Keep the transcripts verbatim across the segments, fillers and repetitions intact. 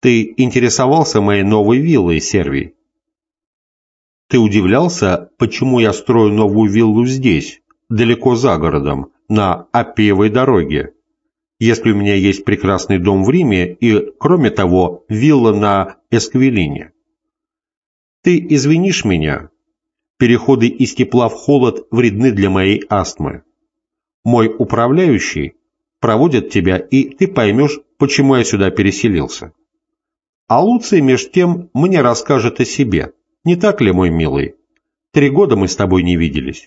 Ты интересовался моей новой виллой, Сервий? Ты удивлялся, почему я строю новую виллу здесь, далеко за городом, на Аппиевой дороге, если у меня есть прекрасный дом в Риме и, кроме того, вилла на Эсквилине? Ты извинишь меня, переходы из тепла в холод вредны для моей астмы. Мой управляющий проводит тебя, и ты поймешь, почему я сюда переселился. А Луций меж тем мне расскажет о себе. Не так ли, мой милый? Три года мы с тобой не виделись.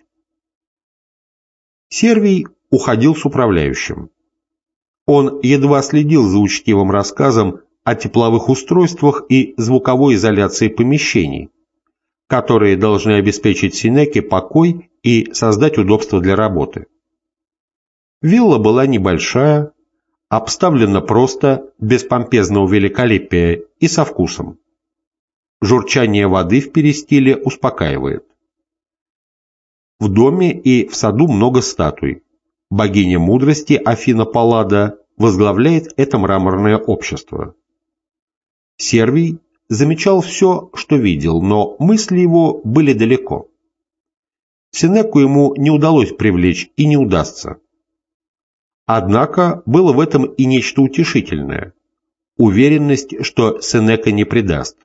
Сервий уходил с управляющим. Он едва следил за учтивым рассказом о тепловых устройствах и звуковой изоляции помещений, которые должны обеспечить Сенеке покой и создать удобство для работы. Вилла была небольшая, обставлена просто, без помпезного великолепия и со вкусом. Журчание воды в перистиле успокаивает. В доме и в саду много статуй. Богиня мудрости Афина Паллада возглавляет это мраморное общество. Сервий замечал все, что видел, но мысли его были далеко. Сенеку ему не удалось привлечь и не удастся. Однако было в этом и нечто утешительное – уверенность, что Сенека не предаст.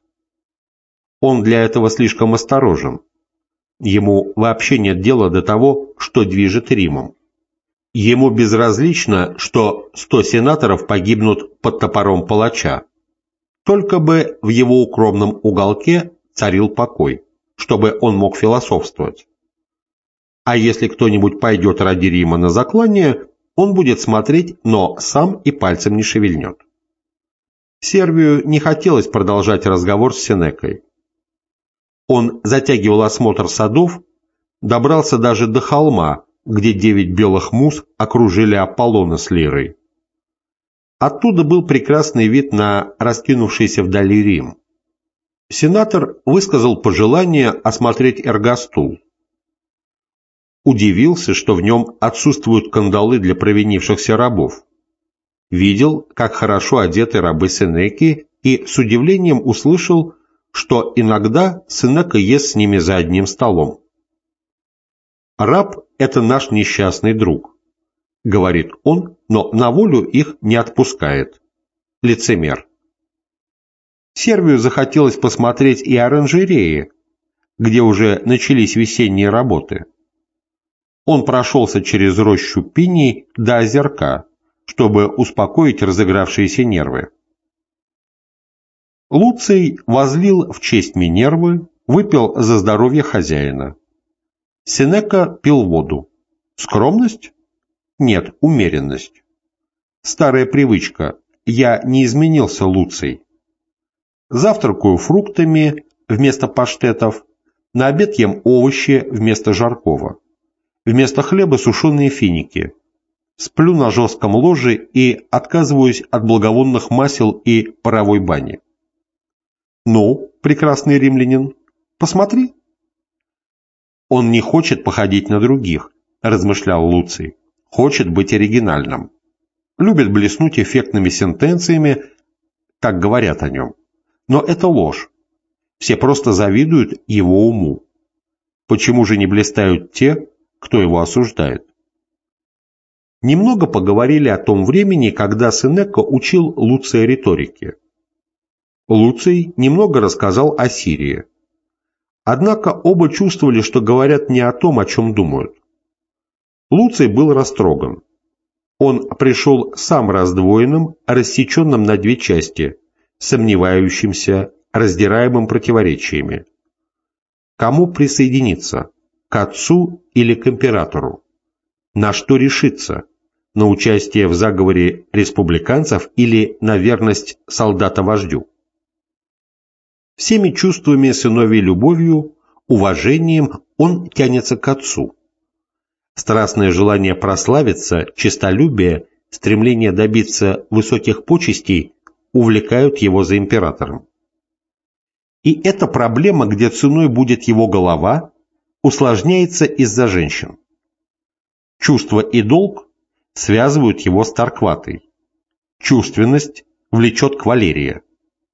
Он для этого слишком осторожен. Ему вообще нет дела до того, что движет Римом. Ему безразлично, что сто сенаторов погибнут под топором палача. Только бы в его укромном уголке царил покой, чтобы он мог философствовать. А если кто-нибудь пойдет ради Рима на заклание, он будет смотреть, но сам и пальцем не шевельнет. Сервию не хотелось продолжать разговор с Сенекой. Он затягивал осмотр садов, добрался даже до холма, где девять белых муз окружили Аполлона с лирой. Оттуда был прекрасный вид на раскинувшийся вдали Рим. Сенатор высказал пожелание осмотреть эргостул. Удивился, что в нем отсутствуют кандалы для провинившихся рабов. Видел, как хорошо одеты рабы Сенеки, и с удивлением услышал, что иногда Сенека ест с ними за одним столом. «Раб – это наш несчастный друг», – говорит он, но на волю их не отпускает. Лицемер. Сервию захотелось посмотреть и оранжереи, где уже начались весенние работы. Он прошелся через рощу пиний до озерка, чтобы успокоить разыгравшиеся нервы. Луций возлил в честь Минервы, выпил за здоровье хозяина. Сенека пил воду. Скромность? Нет, умеренность. Старая привычка. Я не изменился, Луций. Завтракаю фруктами вместо паштетов, на обед ем овощи вместо жаркого. Вместо хлеба сушеные финики. Сплю на жестком ложе и отказываюсь от благовонных масел и паровой бани. Ну, прекрасный римлянин, посмотри. Он не хочет походить на других, размышлял Луций. Хочет быть оригинальным. Любит блеснуть эффектными сентенциями, как говорят о нем. Но это ложь. Все просто завидуют его уму. Почему же не блистают те, кто его осуждает? Немного поговорили о том времени, когда Сенека учил Луция риторике. Луций немного рассказал о Сирии. Однако оба чувствовали, что говорят не о том, о чем думают. Луций был растроган. Он пришел сам раздвоенным, рассеченным на две части, сомневающимся, раздираемым противоречиями. Кому присоединиться? К отцу или к императору? На что решиться? На участие в заговоре республиканцев или на верность солдата-вождю? Всеми чувствами сыновей любовью, уважением он тянется к отцу. Страстное желание прославиться, честолюбие, стремление добиться высоких почестей увлекают его за императором. И эта проблема, где ценой будет его голова, усложняется из-за женщин. Чувство и долг связывают его с Торкватой. Чувственность влечет к Валерии.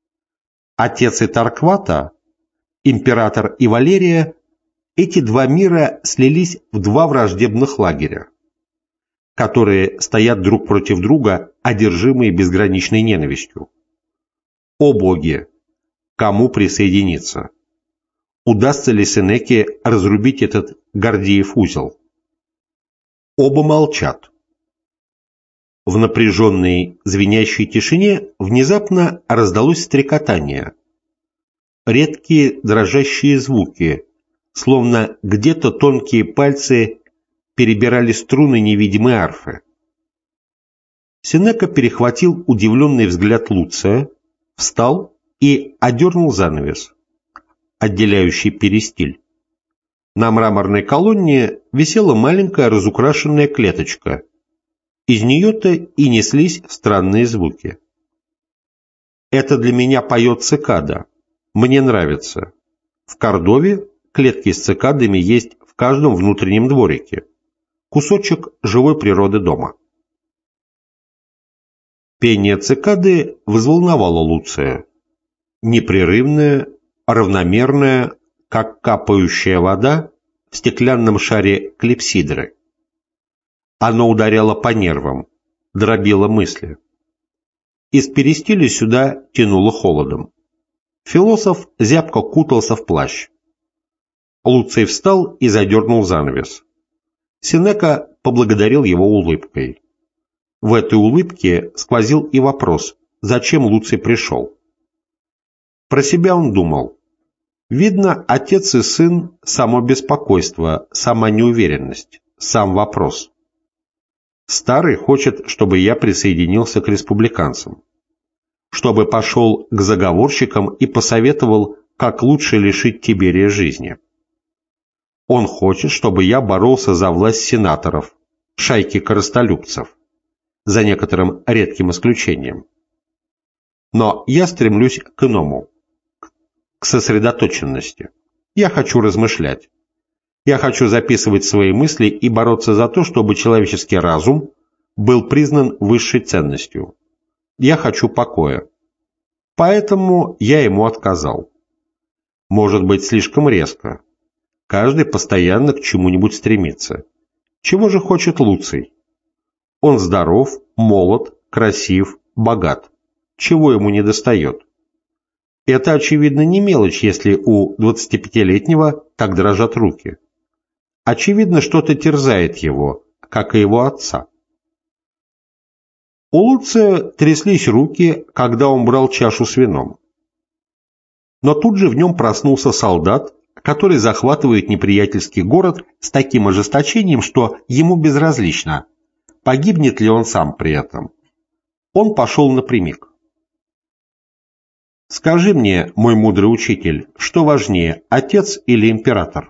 Отец и Тарквата, император и Валерия, эти два мира слились в два враждебных лагеря, которые стоят друг против друга, одержимые безграничной ненавистью. О боги! Кому присоединиться? Удастся ли Сенеке разрубить этот Гордиев узел? Оба молчат. В напряженной, звенящей тишине внезапно раздалось стрекотание. Редкие дрожащие звуки, словно где-то тонкие пальцы перебирали струны невидимой арфы. Сенека перехватил удивленный взгляд Луция, встал и одернул занавес, отделяющий перистиль. На мраморной колонне висела маленькая разукрашенная клеточка. Из нее-то и неслись странные звуки. «Это для меня поет цикада. Мне нравится. В Кордове клетки с цикадами есть в каждом внутреннем дворике. Кусочек живой природы дома». Пение цикады взволновало Луция. Непрерывное, равномерное, как капающая вода в стеклянном шаре клипсидры. Оно ударяло по нервам, дробило мысли. Из перистиля сюда тянуло холодом. Философ зябко кутался в плащ. Луций встал и задернул занавес. Сенека поблагодарил его улыбкой. В этой улыбке сквозил и вопрос, зачем Луций пришел. Про себя он думал. Видно, отец и сын – само беспокойство, сама неуверенность, сам вопрос. Старый хочет, чтобы я присоединился к республиканцам, чтобы пошел к заговорщикам и посоветовал, как лучше лишить Тиберия жизни. Он хочет, чтобы я боролся за власть сенаторов, шайки коростолюбцев, за некоторым редким исключением. Но я стремлюсь к иному, к сосредоточенности. Я хочу размышлять. Я хочу записывать свои мысли и бороться за то, чтобы человеческий разум был признан высшей ценностью. Я хочу покоя. Поэтому я ему отказал. Может быть, слишком резко. Каждый постоянно к чему-нибудь стремится. Чего же хочет Луций? Он здоров, молод, красив, богат. Чего ему недостает? Это, очевидно, не мелочь, если у двадцатипятилетнего так дрожат руки. Очевидно, что-то терзает его, как и его отца. У Луция тряслись руки, когда он брал чашу с вином. Но тут же в нем проснулся солдат, который захватывает неприятельский город с таким ожесточением, что ему безразлично, погибнет ли он сам при этом. Он пошел напрямик. «Скажи мне, мой мудрый учитель, что важнее, отец или император?»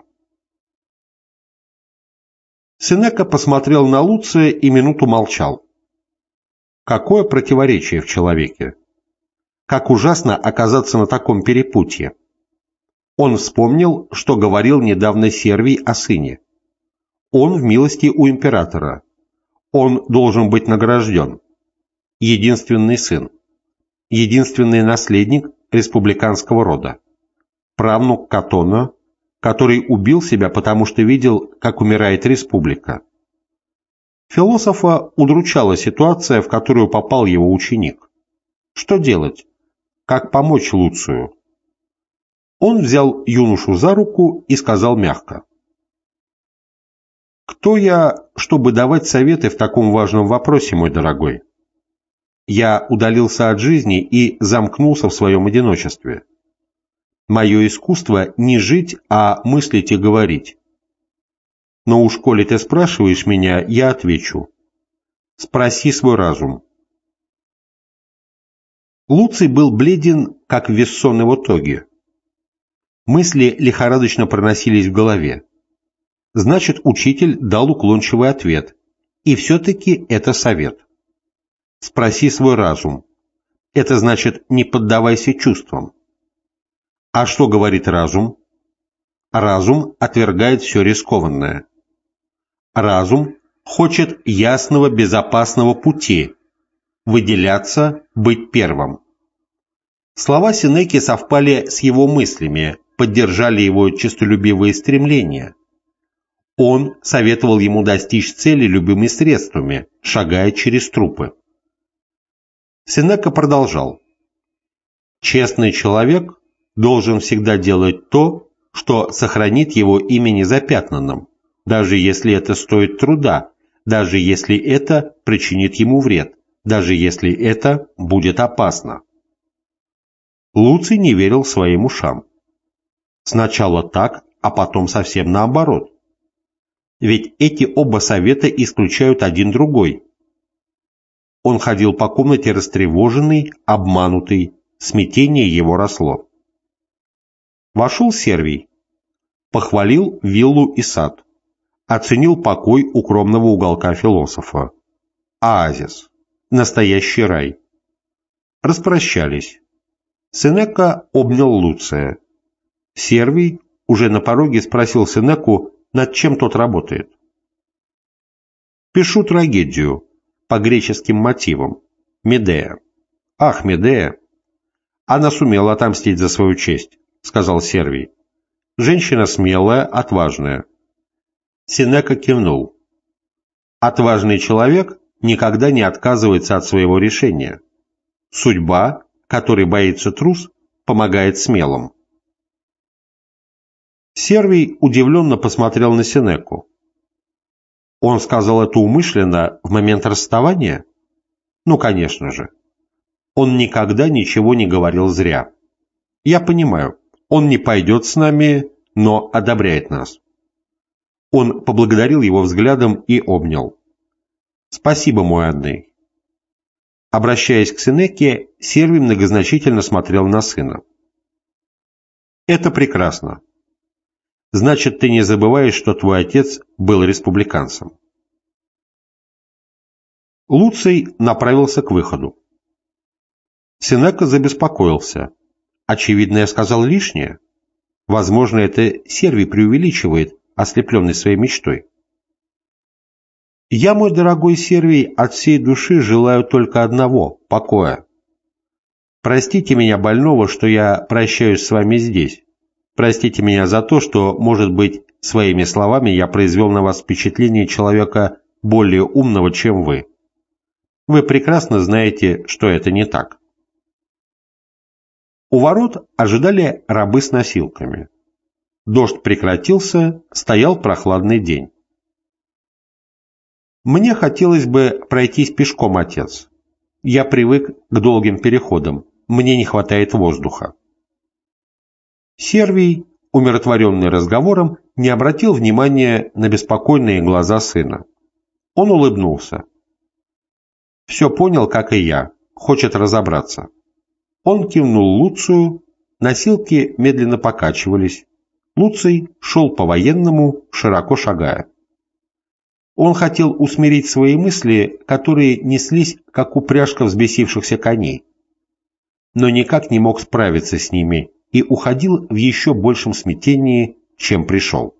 Сенека посмотрел на Луция и минуту молчал. Какое противоречие в человеке! Как ужасно оказаться на таком перепутье! Он вспомнил, что говорил недавно Сервий о сыне. Он в милости у императора. Он должен быть награжден. Единственный сын. Единственный наследник республиканского рода. Правнук Катона, который убил себя, потому что видел, как умирает республика. Философа удручала ситуация, в которую попал его ученик. Что делать? Как помочь Луцию? Он взял юношу за руку и сказал мягко: «Кто я, чтобы давать советы в таком важном вопросе, мой дорогой? Я удалился от жизни и замкнулся в своем одиночестве. Мое искусство не жить, а мыслить и говорить. Но уж коли ты спрашиваешь меня, я отвечу. Спроси свой разум». Луций был бледен, как в Вессоновой тоге. Мысли лихорадочно проносились в голове. Значит, учитель дал уклончивый ответ. И все-таки это совет. Спроси свой разум. Это значит, не поддавайся чувствам. А что говорит разум? Разум отвергает все рискованное. Разум хочет ясного, безопасного пути, выделяться, быть первым. Слова Сенеки совпали с его мыслями, поддержали его честолюбивые стремления. Он советовал ему достичь цели любыми средствами, шагая через трупы. Сенека продолжал. «Честный человек должен всегда делать то, что сохранит его имя незапятнанным, даже если это стоит труда, даже если это причинит ему вред, даже если это будет опасно». Луций не верил своим ушам. Сначала так, а потом совсем наоборот. Ведь эти оба совета исключают один другой. Он ходил по комнате растревоженный, обманутый, смятение его росло. Вошел Сервий, похвалил виллу и сад, оценил покой укромного уголка философа. Оазис, настоящий рай. Распрощались. Сенека обнял Луция. Сервий уже на пороге спросил Сенеку, над чем тот работает. «Пишу трагедию по греческим мотивам. Медея». «Ах, Медея! Она сумела отомстить за свою честь», — сказал Сервий. «Женщина смелая, отважная». Сенека кивнул. «Отважный человек никогда не отказывается от своего решения. Судьба, которой боится трус, помогает смелым». Сервий удивленно посмотрел на Сенеку. Он сказал это умышленно в момент расставания? Ну, конечно же. Он никогда ничего не говорил зря. Я понимаю, он не пойдет с нами, но одобряет нас. Он поблагодарил его взглядом и обнял. «Спасибо, мой Анней». Обращаясь к Сенеке, Сервий многозначительно смотрел на сына. «Это прекрасно. Значит, ты не забываешь, что твой отец был республиканцем». Луций направился к выходу. Сенека забеспокоился. Очевидно, я сказал лишнее. Возможно, это Сервий преувеличивает, ослепленный своей мечтой. «Я, мой дорогой Сервий, от всей души желаю только одного – покоя. Простите меня, больного, что я прощаюсь с вами здесь. Простите меня за то, что, может быть, своими словами я произвел на вас впечатление человека более умного, чем вы. Вы прекрасно знаете, что это не так». У ворот ожидали рабы с носилками. Дождь прекратился, стоял прохладный день. «Мне хотелось бы пройтись пешком, отец. Я привык к долгим переходам, мне не хватает воздуха». Сервий, умиротворенный разговором, не обратил внимания на беспокойные глаза сына. Он улыбнулся. «Все понял, как и я. Хочет разобраться». Он кивнул Луцию, носилки медленно покачивались. Луций шел по-военному, широко шагая. Он хотел усмирить свои мысли, которые неслись, как упряжка взбесившихся коней, но никак не мог справиться с ними и уходил в еще большем смятении, чем пришел.